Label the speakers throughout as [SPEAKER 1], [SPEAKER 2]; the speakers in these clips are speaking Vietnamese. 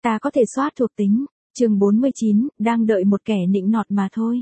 [SPEAKER 1] Ta có thể soát thuộc tính. Chương 49, đang đợi một kẻ nịnh nọt mà thôi.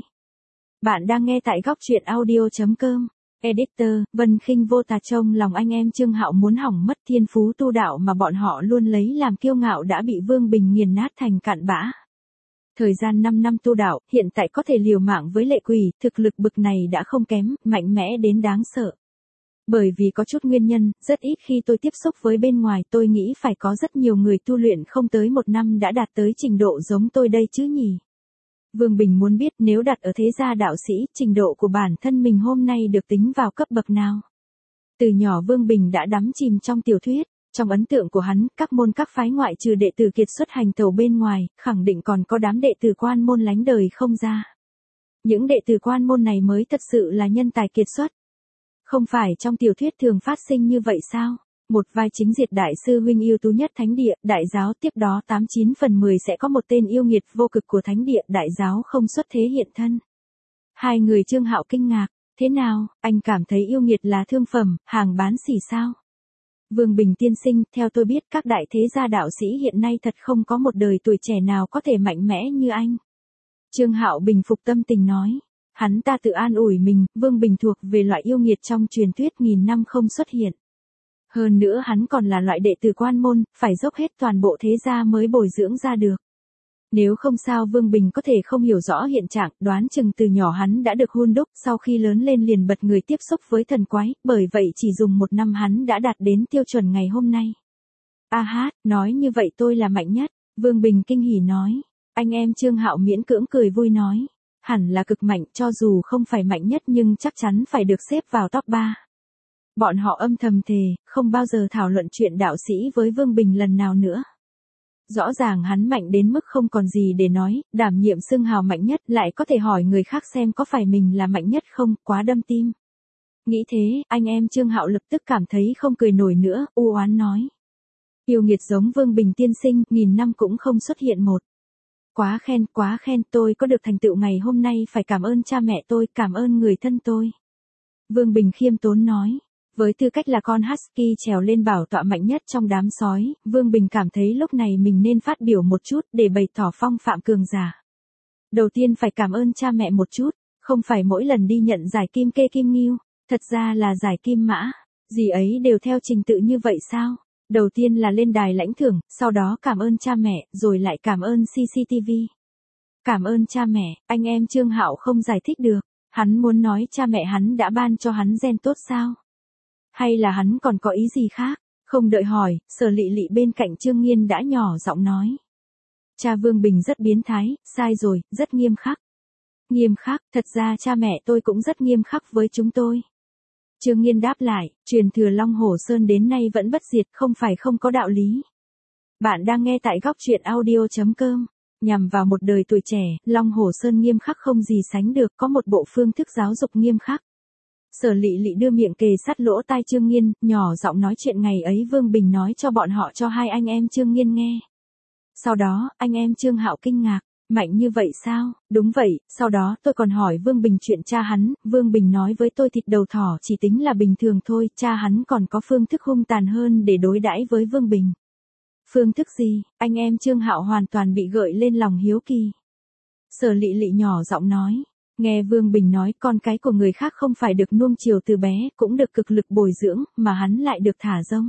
[SPEAKER 1] Bạn đang nghe tại góc truyện audio.com. Editor, Vân Khinh vô tà trông lòng anh em Trương Hạo muốn hỏng mất thiên phú tu đạo mà bọn họ luôn lấy làm kiêu ngạo đã bị Vương Bình nghiền nát thành cặn bã. Thời gian 5 năm tu đạo, hiện tại có thể liều mạng với lệ quỷ, thực lực bực này đã không kém, mạnh mẽ đến đáng sợ. Bởi vì có chút nguyên nhân, rất ít khi tôi tiếp xúc với bên ngoài, tôi nghĩ phải có rất nhiều người tu luyện không tới 1 năm đã đạt tới trình độ giống tôi đây chứ nhỉ. Vương Bình muốn biết nếu đặt ở thế gia đạo sĩ, trình độ của bản thân mình hôm nay được tính vào cấp bậc nào. Từ nhỏ Vương Bình đã đắm chìm trong tiểu thuyết, trong ấn tượng của hắn, các môn các phái ngoại trừ đệ tử kiệt xuất hành tẩu bên ngoài, khẳng định còn có đám đệ tử quan môn lánh đời không ra. Những đệ tử quan môn này mới thật sự là nhân tài kiệt xuất. Không phải trong tiểu thuyết thường phát sinh như vậy sao? Một vai chính diệt đại sư huynh ưu tú nhất thánh địa, đại giáo, tiếp đó 89 phần 10 sẽ có một tên yêu nghiệt vô cực của thánh địa, đại giáo không xuất thế hiện thân. Hai người Trương Hạo kinh ngạc, thế nào, anh cảm thấy yêu nghiệt là thương phẩm, hàng bán xỉ sao? Vương Bình tiên sinh, theo tôi biết các đại thế gia đạo sĩ hiện nay thật không có một đời tuổi trẻ nào có thể mạnh mẽ như anh. Trương Hạo bình phục tâm tình nói. Hắn ta tự an ủi mình, Vương Bình thuộc về loại yêu nghiệt trong truyền thuyết nghìn năm không xuất hiện. Hơn nữa hắn còn là loại đệ tử quan môn, phải dốc hết toàn bộ thế gia mới bồi dưỡng ra được. Nếu không sao Vương Bình có thể không hiểu rõ hiện trạng, đoán chừng từ nhỏ hắn đã được hun đúc, sau khi lớn lên liền bật người tiếp xúc với thần quái, bởi vậy chỉ dùng 1 năm hắn đã đạt đến tiêu chuẩn ngày hôm nay. A hát, nói như vậy tôi là mạnh nhất, Vương Bình kinh hỉ nói. Anh em Trương Hạo miễn cưỡng cười vui nói. Hẳn là cực mạnh, cho dù không phải mạnh nhất nhưng chắc chắn phải được xếp vào top 3. Bọn họ âm thầm thề, không bao giờ thảo luận chuyện đạo sĩ với Vương Bình lần nào nữa. Rõ ràng hắn mạnh đến mức không còn gì để nói, đảm nhiệm xưng hào mạnh nhất lại có thể hỏi người khác xem có phải mình là mạnh nhất không, quá đâm tim. Nghĩ thế, anh em Trương Hạo lập tức cảm thấy không cười nổi nữa, u oán nói. Yêu nghiệt giống Vương Bình tiên sinh, nghìn năm cũng không xuất hiện một. Quá khen, tôi có được thành tựu ngày hôm nay phải cảm ơn cha mẹ tôi, cảm ơn người thân tôi. Vương Bình khiêm tốn nói, với tư cách là con husky trèo lên bảo tọa mạnh nhất trong đám sói, Vương Bình cảm thấy lúc này mình nên phát biểu một chút để bày tỏ phong phạm cường giả. Đầu tiên phải cảm ơn cha mẹ một chút, không phải mỗi lần đi nhận giải kim kê kim ngưu, thật ra là giải kim mã, gì ấy đều theo trình tự như vậy sao? Đầu tiên là lên đài lãnh thưởng, sau đó cảm ơn cha mẹ, rồi lại cảm ơn CCTV. Cảm ơn cha mẹ, anh em Trương Hạo không giải thích được, hắn muốn nói cha mẹ hắn đã ban cho hắn gen tốt sao? Hay là hắn còn có ý gì khác? Không đợi hỏi, Sở Lị Lị bên cạnh Trương Nghiên đã nhỏ giọng nói. Cha Vương Bình rất biến thái, sai rồi, rất nghiêm khắc. Nghiêm khắc, thật ra cha mẹ tôi cũng rất nghiêm khắc với chúng tôi. Trương Nghiên đáp lại, truyền thừa Long Hổ Sơn đến nay vẫn bất diệt, không phải không có đạo lý. Bạn đang nghe tại góc truyện audio.com. Nhằm vào một đời tuổi trẻ, Long Hổ Sơn nghiêm khắc không gì sánh được, có một bộ phương thức giáo dục nghiêm khắc. Sở Lị Lị đưa miệng kề sát lỗ tai Trương Nghiên, nhỏ giọng nói chuyện ngày ấy Vương Bình nói cho bọn họ cho hai anh em Trương Nghiên nghe. Sau đó, anh em Trương Hạo kinh ngạc. Mạnh như vậy sao? Đúng vậy, sau đó tôi còn hỏi Vương Bình chuyện cha hắn, Vương Bình nói với tôi thịt đầu thỏ chỉ tính là bình thường thôi, cha hắn còn có phương thức hung tàn hơn để đối đãi với Vương Bình. Phương thức gì? Anh em Trương Hạo hoàn toàn bị gợi lên lòng hiếu kỳ. Sở Lị Lị nhỏ giọng nói, nghe Vương Bình nói con cái của người khác không phải được nuông chiều từ bé, cũng được cực lực bồi dưỡng, mà hắn lại được thả rông.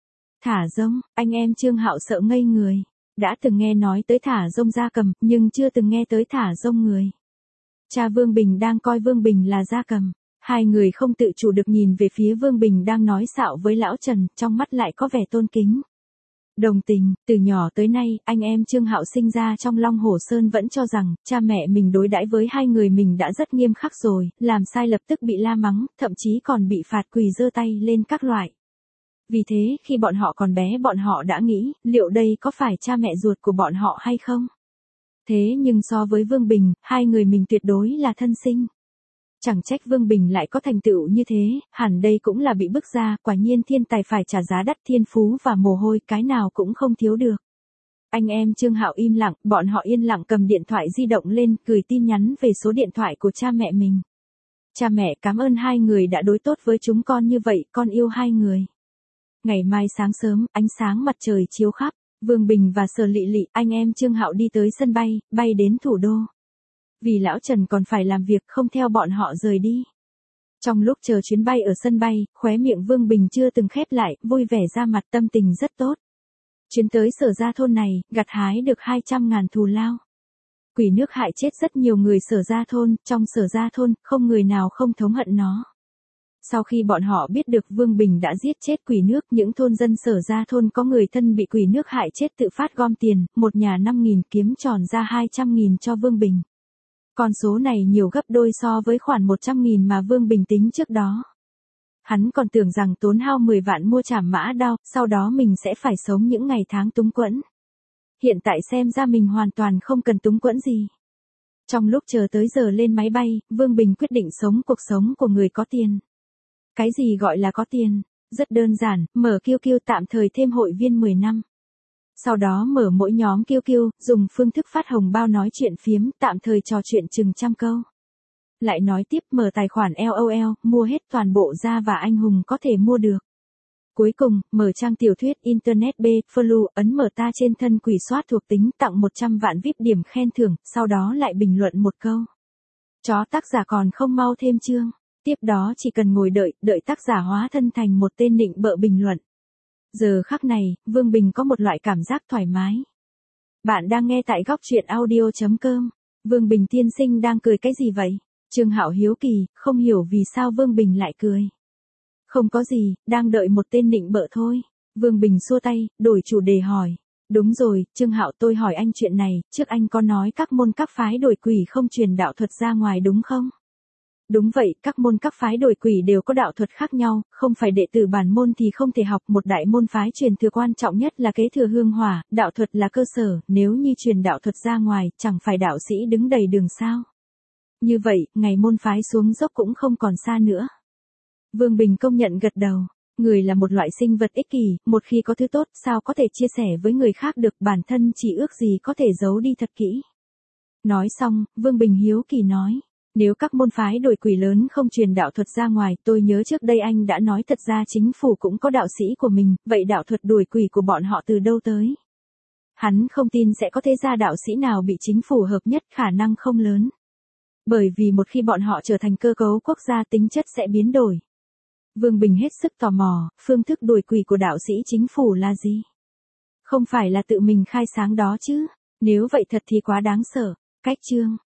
[SPEAKER 1] Thả rông, anh em Trương Hạo sợ ngây người. Đã từng nghe nói tới thả rông gia cầm, nhưng chưa từng nghe tới thả rông người. Cha Vương Bình đang coi Vương Bình là gia cầm. Hai người không tự chủ được nhìn về phía Vương Bình đang nói xạo với lão Trần, trong mắt lại có vẻ tôn kính. Đồng tình, từ nhỏ tới nay, anh em Trương Hạo sinh ra trong Long Hổ Sơn vẫn cho rằng, cha mẹ mình đối đãi với hai người mình đã rất nghiêm khắc rồi, làm sai lập tức bị la mắng, thậm chí còn bị phạt quỳ giơ tay lên các loại. Vì thế, khi bọn họ còn bé bọn họ đã nghĩ, liệu đây có phải cha mẹ ruột của bọn họ hay không? Thế nhưng so với Vương Bình, hai người mình tuyệt đối là thân sinh. Chẳng trách Vương Bình lại có thành tựu như thế, hẳn đây cũng là bị bức ra, quả nhiên thiên tài phải trả giá đắt, thiên phú và mồ hôi cái nào cũng không thiếu được. Anh em Trương Hạo im lặng, bọn họ yên lặng cầm điện thoại di động lên, gửi tin nhắn về số điện thoại của cha mẹ mình. Cha mẹ cảm ơn hai người đã đối tốt với chúng con như vậy, con yêu hai người. Ngày mai sáng sớm, ánh sáng mặt trời chiếu khắp, Vương Bình và Sở Lị Lị, anh em Trương Hạo đi tới sân bay, bay đến thủ đô. Vì lão Trần còn phải làm việc không theo bọn họ rời đi. Trong lúc chờ chuyến bay ở sân bay, khóe miệng Vương Bình chưa từng khép lại, vui vẻ ra mặt, tâm tình rất tốt. Chuyến tới Sở Gia thôn này, gặt hái được 200.000 thù lao. Quỷ nước hại chết rất nhiều người Sở Gia thôn, trong Sở Gia thôn, không người nào không thống hận nó. Sau khi bọn họ biết được Vương Bình đã giết chết quỷ nước, những thôn dân Sở Gia thôn có người thân bị quỷ nước hại chết tự phát gom tiền, một nhà 5.000 kiếm tròn ra 200.000 cho Vương Bình. Con số này nhiều gấp đôi so với khoản 100.000 mà Vương Bình tính trước đó. Hắn còn tưởng rằng tốn hao 10 vạn mua trảm mã đao, sau đó mình sẽ phải sống những ngày tháng túng quẫn. Hiện tại xem ra mình hoàn toàn không cần túng quẫn gì. Trong lúc chờ tới giờ lên máy bay, Vương Bình quyết định sống cuộc sống của người có tiền. Cái gì gọi là có tiền? Rất đơn giản, mở QQ tạm thời thêm hội viên 10 năm. Sau đó mở mỗi nhóm QQ, dùng phương thức phát hồng bao nói chuyện phiếm, tạm thời trò chuyện chừng trăm câu. Lại nói tiếp mở tài khoản LOL, mua hết toàn bộ gia và anh hùng có thể mua được. Cuối cùng, mở trang tiểu thuyết Internet B, Flu, ấn mở ta trên thân quỷ soát thuộc tính tặng 100 vạn VIP điểm khen thưởng, sau đó lại bình luận một câu. Chó tác giả còn không mau thêm chương. Tiếp đó chỉ cần ngồi đợi tác giả hóa thân thành một tên nịnh bợ bình luận. Giờ khắc này, Vương Bình có một loại cảm giác thoải mái. Bạn đang nghe tại góc truyện audio.com. Vương Bình tiên sinh đang cười cái gì vậy? Trương Hạo hiếu kỳ, không hiểu vì sao Vương Bình lại cười. Không có gì, đang đợi một tên nịnh bợ thôi. Vương Bình xua tay, đổi chủ đề hỏi. Đúng rồi, Trương Hạo, tôi hỏi anh chuyện này, trước anh có nói các môn các phái đuổi quỷ không truyền đạo thuật ra ngoài đúng không? Đúng vậy, các môn các phái đuổi quỷ đều có đạo thuật khác nhau, không phải đệ tử bản môn thì không thể học. Một đại môn phái truyền thừa quan trọng nhất là kế thừa hương hỏa, đạo thuật là cơ sở, nếu như truyền đạo thuật ra ngoài, chẳng phải đạo sĩ đứng đầy đường sao? Như vậy, ngày môn phái xuống dốc cũng không còn xa nữa. Vương Bình công nhận gật đầu. Người là một loại sinh vật ích kỷ, một khi có thứ tốt, sao có thể chia sẻ với người khác được, bản thân chỉ ước gì có thể giấu đi thật kỹ. Nói xong, Vương Bình hiếu kỳ nói. Nếu các môn phái đuổi quỷ lớn không truyền đạo thuật ra ngoài, tôi nhớ trước đây anh đã nói thật ra chính phủ cũng có đạo sĩ của mình, vậy đạo thuật đuổi quỷ của bọn họ từ đâu tới? Hắn không tin sẽ có thế gia đạo sĩ nào bị chính phủ hợp nhất, khả năng không lớn. Bởi vì một khi bọn họ trở thành cơ cấu quốc gia tính chất sẽ biến đổi. Vương Bình hết sức tò mò, phương thức đuổi quỷ của đạo sĩ chính phủ là gì? Không phải là tự mình khai sáng đó chứ, nếu vậy thật thì quá đáng sợ. Cách chương